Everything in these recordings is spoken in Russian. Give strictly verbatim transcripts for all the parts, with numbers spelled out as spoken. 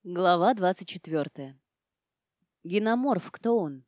Глава двадцать четвёртая. Геноморф, кто он?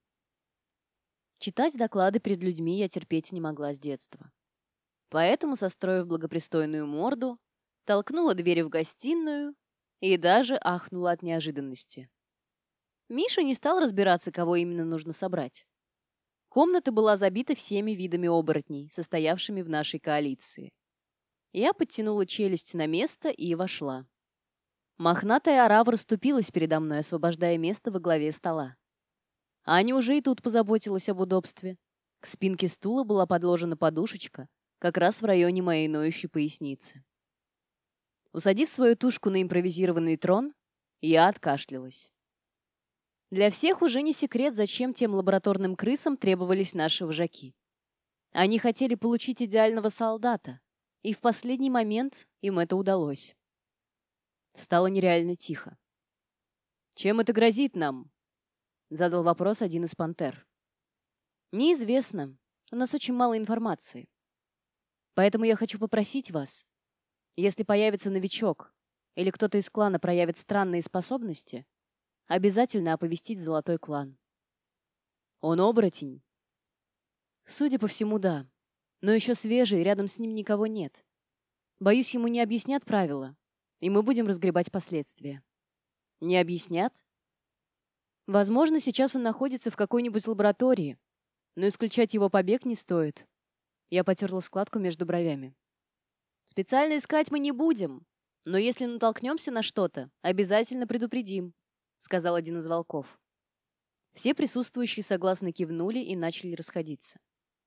Читать доклады перед людьми я терпеть не могла с детства. Поэтому, состроив благопристойную морду, толкнула двери в гостиную и даже ахнула от неожиданности. Миша не стал разбираться, кого именно нужно собрать. Комната была забита всеми видами оборотней, состоявшими в нашей коалиции. Я подтянула челюсть на место и вошла. Мохнатая орава расступилась передо мной, освобождая место во главе стола. Аня уже и тут позаботилась об удобстве. К спинке стула была подложена подушечка, как раз в районе моей ноющей поясницы. Усадив свою тушку на импровизированный трон, я откашлялась. Для всех уже не секрет, зачем тем лабораторным крысам требовались наши вожаки. Они хотели получить идеального солдата, и в последний момент им это удалось. Стало нереально тихо. «Чем это грозит нам?» — задал вопрос один из пантер. «Неизвестно. У нас очень мало информации. Поэтому я хочу попросить вас, если появится новичок или кто-то из клана проявит странные способности, обязательно оповестить Золотой клан». «Он оборотень?» «Судя по всему, да. Но еще свежий, рядом с ним никого нет. Боюсь, ему не объяснят правила, и мы будем разгребать последствия». «Не объяснят?» «Возможно, сейчас он находится в какой-нибудь лаборатории, но исключать его побег не стоит». Я потерла складку между бровями. «Специально искать мы не будем, но если натолкнемся на что-то, обязательно предупредим», — сказал один из волков. Все присутствующие согласно кивнули и начали расходиться.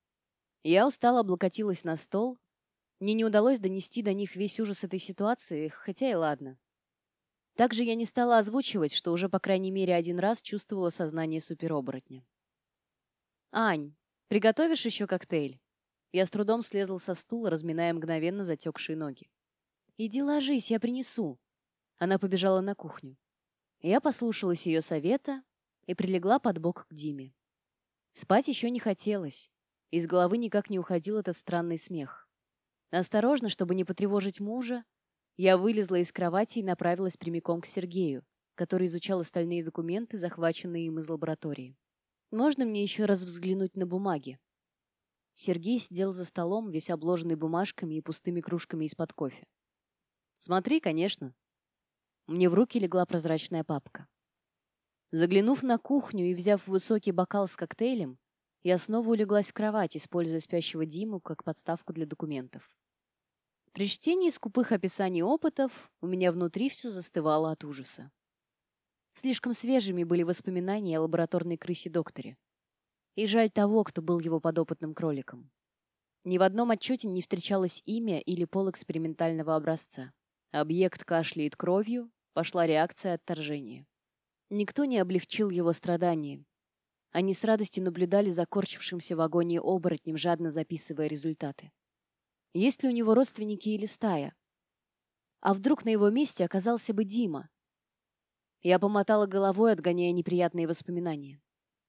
Я устало облокотилась на стол. Мне не удалось донести до них весь ужас этой ситуации, хотя и ладно. Также я не стала озвучивать, что уже по крайней мере один раз чувствовала сознание супероборотня. «Ань, приготовишь еще коктейль?» Я с трудом слезла со стула, разминая мгновенно затекшие ноги. «Иди ложись, я принесу». Она побежала на кухню. Я послушалась ее совета и прилегла под бок к Диме. Спать еще не хотелось. Из головы никак не уходил этот странный смех. Осторожно, чтобы не потревожить мужа, я вылезла из кровати и направилась прямиком к Сергею, который изучал остальные документы, захваченные им из лаборатории. «Можно мне еще раз взглянуть на бумаги?» Сергей сидел за столом, весь обложенный бумажками и пустыми кружками из-под кофе. «Смотри, конечно». Мне в руки легла прозрачная папка. Заглянув на кухню и взяв высокий бокал с коктейлем, я снова улеглась в кровать, используя спящего Диму как подставку для документов. При чтении скупых описаний опытов у меня внутри все застывало от ужаса. Слишком свежими были воспоминания о лабораторной крысе-докторе. И жаль того, кто был его подопытным кроликом. Ни в одном отчете не встречалось имя или пол экспериментального образца. Объект кашляет кровью, пошла реакция отторжения. Никто не облегчил его страдания. Они с радостью наблюдали за корчившимся в агонии оборотнем, жадно записывая результаты. Есть ли у него родственники или стая? А вдруг на его месте оказался бы Дима? Я помотала головой, отгоняя неприятные воспоминания.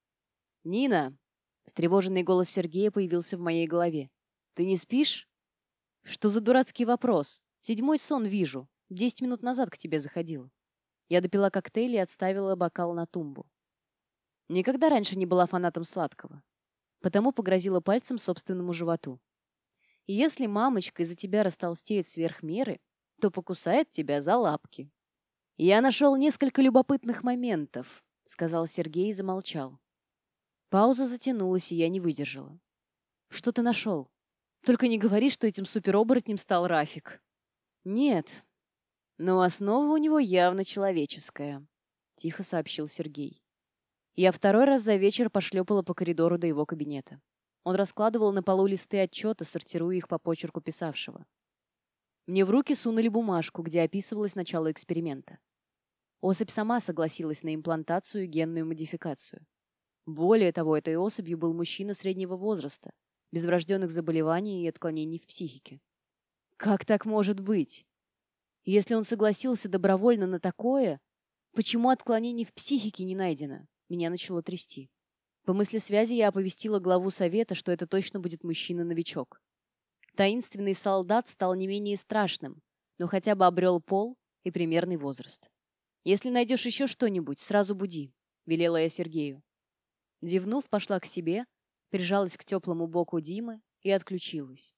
«Нина!» — встревоженный голос Сергея появился в моей голове. «Ты не спишь?» «Что за дурацкий вопрос? Седьмой сон вижу. Десять минут назад к тебе заходила». Я допила коктейль и отставила бокал на тумбу. Никогда раньше не была фанатом сладкого. Потому погрозила пальцем собственному животу. «Если мамочка из-за тебя растолстеет сверх меры, то покусает тебя за лапки». «Я нашел несколько любопытных моментов», — сказал Сергей и замолчал. Пауза затянулась, и я не выдержала. «Что ты нашел? Только не говори, что этим супероборотнем стал Рафик». «Нет, но основа у него явно человеческая», — тихо сообщил Сергей. Я второй раз за вечер пошлепала по коридору до его кабинета. Он раскладывал на полу листы отчета, сортируя их по почерку писавшего. Мне в руки сунули бумажку, где описывалось начало эксперимента. Особь сама согласилась на имплантацию и генную модификацию. Более того, этой особью был мужчина среднего возраста, без врожденных заболеваний и отклонений в психике. Как так может быть? Если он согласился добровольно на такое, почему отклонений в психике не найдено? Меня начало трясти. По мысли связи я оповестила главу совета, что это точно будет мужчина-новичок. Таинственный солдат стал не менее страшным, но хотя бы обрел пол и примерный возраст. «Если найдешь еще что-нибудь, сразу буди», — велела я Сергею. Зевнув, пошла к себе, прижалась к теплому боку Димы и отключилась.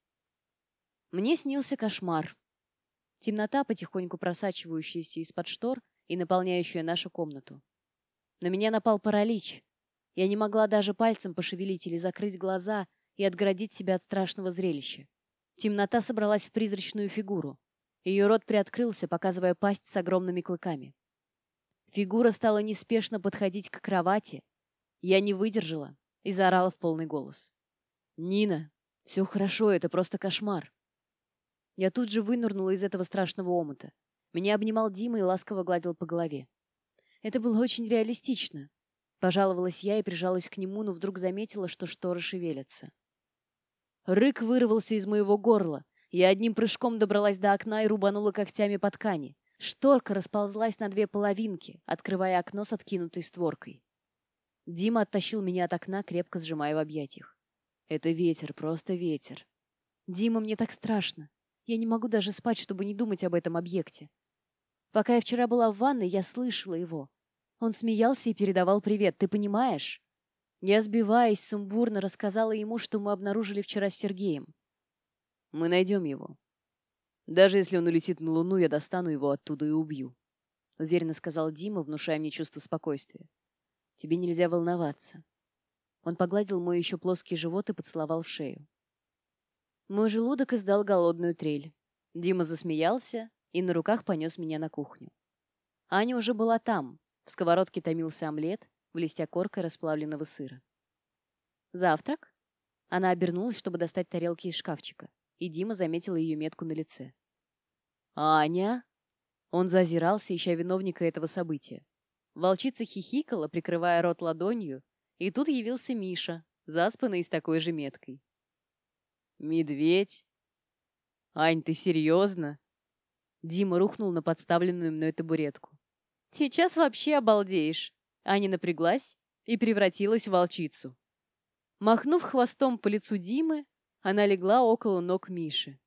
Мне снился кошмар. Темнота, потихоньку просачивающаяся из-под штор и наполняющая нашу комнату. На меня напал паралич. Я не могла даже пальцем пошевелить или закрыть глаза и отгородить себя от страшного зрелища. Темнота собралась в призрачную фигуру. Ее рот приоткрылся, показывая пасть с огромными клыками. Фигура стала неспешно подходить к кровати. Я не выдержала и заорала в полный голос. «Нина, все хорошо, это просто кошмар». Я тут же вынырнула из этого страшного омута. Меня обнимал Дима и ласково гладил по голове. Это было очень реалистично. Пожаловалась я и прижалась к нему, но вдруг заметила, что шторы шевелятся. Рык вырвался из моего горла. Я одним прыжком добралась до окна и рубанула когтями по ткани. Шторка расползлась на две половинки, открывая окно с откинутой створкой. Дима оттащил меня от окна, крепко сжимая в объятиях. «Это ветер, просто ветер». «Дима, мне так страшно. Я не могу даже спать, чтобы не думать об этом объекте. Пока я вчера была в ванной, я слышала его. Он смеялся и передавал привет, ты понимаешь?» Я, сбиваясь, сумбурно рассказала ему, что мы обнаружили вчера с Сергеем. «Мы найдем его. Даже если он улетит на Луну, я достану его оттуда и убью», — уверенно сказал Дима, внушая мне чувство спокойствия. «Тебе нельзя волноваться». Он погладил мой еще плоский живот и поцеловал в шею. Мой желудок издал голодную трель. Дима засмеялся и на руках понес меня на кухню. Аня уже была там. В сковородке томился омлет, блестя коркой расплавленного сыра. «Завтрак?» Она обернулась, чтобы достать тарелки из шкафчика, и Дима заметил ее метку на лице. «Аня?» Он заозирался, ища виновника этого события. Волчица хихикала, прикрывая рот ладонью, и тут явился Миша, заспанный с такой же меткой. «Медведь? Ань, ты серьезно?» Дима рухнул на подставленную мной табуретку. «Сейчас вообще обалдеешь!» Аня напряглась и превратилась в волчицу. Махнув хвостом по лицу Димы, она легла около ног Миши.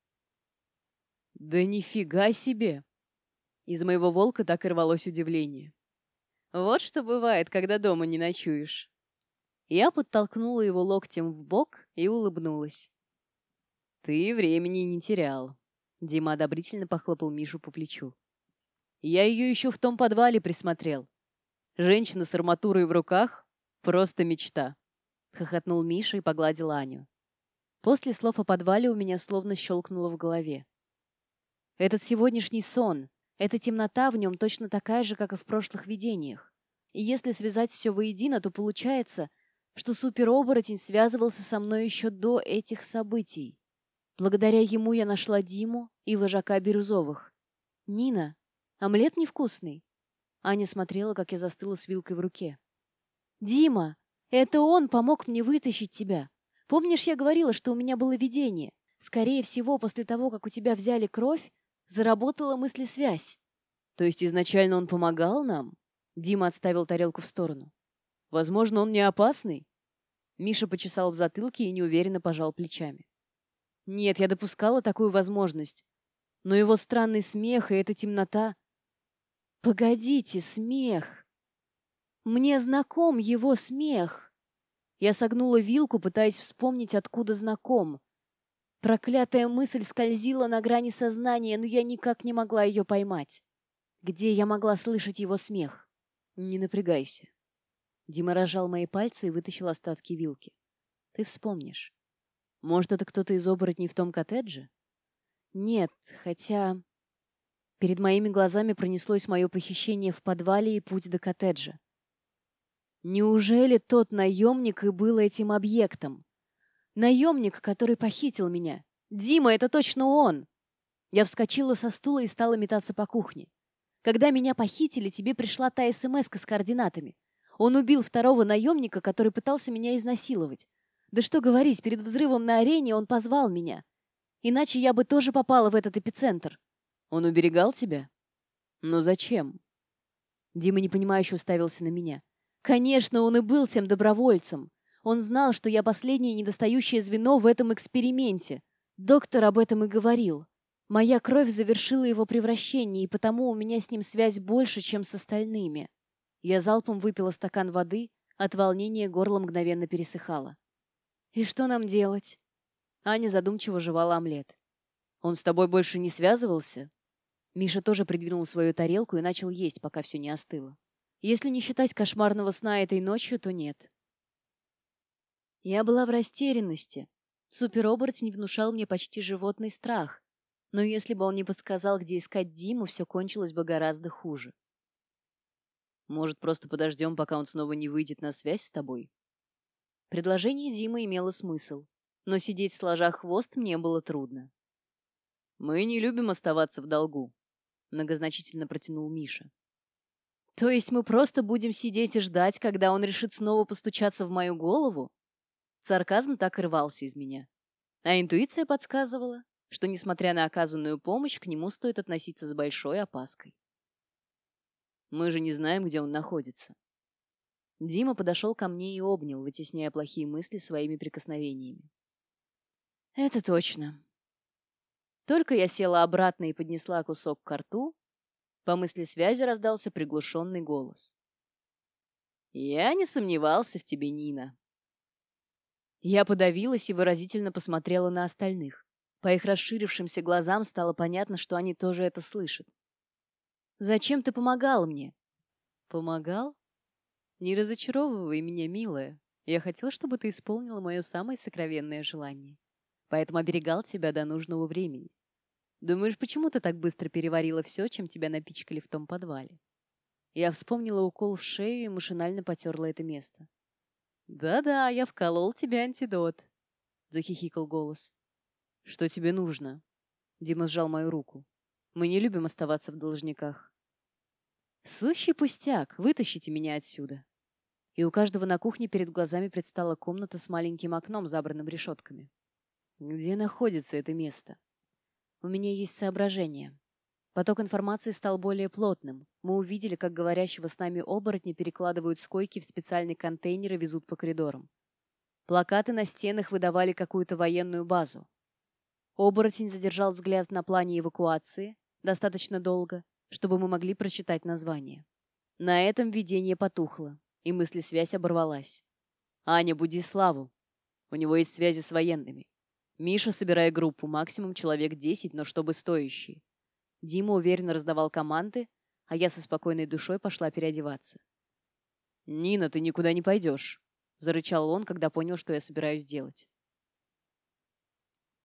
«Да нифига себе!» Из моего волка так и рвалось удивление. «Вот что бывает, когда дома не ночуешь». Я подтолкнула его локтем в бок и улыбнулась. «Ты времени не терял», — Дима одобрительно похлопал Мишу по плечу. «Я ее еще в том подвале присмотрел. Женщина с арматурой в руках — просто мечта», — хохотнул Миша и погладил Аню. После слов о подвале у меня словно щелкнуло в голове. Этот сегодняшний сон, эта темнота в нем точно такая же, как и в прошлых видениях. И если связать все воедино, то получается, что супероборотень связывался со мной еще до этих событий. Благодаря ему я нашла Диму и вожака Бирюзовых. «Нина, омлет невкусный?» Аня смотрела, как я застыла с вилкой в руке. «Дима, это он помог мне вытащить тебя. Помнишь, я говорила, что у меня было видение? Скорее всего, после того, как у тебя взяли кровь, заработала мыслесвязь». «То есть изначально он помогал нам?» Дима отставил тарелку в сторону. «Возможно, он не опасный?» Миша почесал в затылке и неуверенно пожал плечами. «Нет, я допускала такую возможность. Но его странный смех и эта темнота...» «Погодите, смех! Мне знаком его смех!» Я согнула вилку, пытаясь вспомнить, откуда знаком. Проклятая мысль скользила на грани сознания, но я никак не могла ее поймать. Где я могла слышать его смех? «Не напрягайся». Дима разжал мои пальцы и вытащил остатки вилки. «Ты вспомнишь. Может, это кто-то из оборотней в том коттедже?» «Нет, хотя...» Перед моими глазами пронеслось мое похищение в подвале и путь до коттеджа. Неужели тот наемник и был этим объектом? Наемник, который похитил меня. Дима, это точно он! Я вскочила со стула и стала метаться по кухне. Когда меня похитили, тебе пришла та смс-ка с координатами. Он убил второго наемника, который пытался меня изнасиловать. Да что говорить, перед взрывом на арене он позвал меня. Иначе я бы тоже попала в этот эпицентр. Он уберегал тебя? Но зачем? Дима непонимающе уставился на меня. Конечно, он и был тем добровольцем. Он знал, что я последнее недостающее звено в этом эксперименте. Доктор об этом и говорил. Моя кровь завершила его превращение, и потому у меня с ним связь больше, чем с остальными. Я залпом выпила стакан воды, от волнения горло мгновенно пересыхало. «И что нам делать?» Аня задумчиво жевала омлет. «Он с тобой больше не связывался?» Миша тоже придвинул свою тарелку и начал есть, пока все не остыло. Если не считать кошмарного сна этой ночью, то нет. Я была в растерянности. Супероборотень внушал мне почти животный страх. Но если бы он не подсказал, где искать Диму, все кончилось бы гораздо хуже. «Может, просто подождем, пока он снова не выйдет на связь с тобой?» Предложение Димы имело смысл, но сидеть сложа хвост мне было трудно. «Мы не любим оставаться в долгу», — многозначительно протянул Миша. «То есть мы просто будем сидеть и ждать, когда он решит снова постучаться в мою голову?» Сарказм так и рвался из меня. А интуиция подсказывала, что, несмотря на оказанную помощь, к нему стоит относиться с большой опаской. «Мы же не знаем, где он находится». Дима подошел ко мне и обнял, вытесняя плохие мысли своими прикосновениями. «Это точно». Только я села обратно и поднесла кусок ко рту, по мысли связи раздался приглушенный голос. «Я не сомневался в тебе, Нина». Я подавилась и выразительно посмотрела на остальных. По их расширившимся глазам стало понятно, что они тоже это слышат. «Зачем ты помогал мне?» «Помогал? Не разочаровывай меня, милая. Я хотел, чтобы ты исполнила мое самое сокровенное желание. Поэтому оберегал тебя до нужного времени. Думаешь, почему ты так быстро переварила все, чем тебя напичкали в том подвале?» Я вспомнила укол в шею и машинально потерла это место. «Да-да, я вколол тебе антидот», — захихикал голос. «Что тебе нужно?» Дима сжал мою руку. «Мы не любим оставаться в должниках». «Сущий пустяк, вытащите меня отсюда». И у каждого на кухне перед глазами предстала комната с маленьким окном, забранным решетками. «Где находится это место?» «У меня есть соображение». Поток информации стал более плотным. Мы увидели, как говорящего с нами оборотня перекладывают с койки в специальный контейнер и везут по коридорам. Плакаты на стенах выдавали какую-то военную базу. Оборотень задержал взгляд на плане эвакуации достаточно долго, чтобы мы могли прочитать название. На этом видение потухло, и мыслесвязь оборвалась. «Аня, буди Славу. У него есть связи с военными. Миша, собирай группу, максимум человек десять, но чтобы стоящие». Дима уверенно раздавал команды, а я со спокойной душой пошла переодеваться. «Нина, ты никуда не пойдешь», — зарычал он, когда понял, что я собираюсь делать.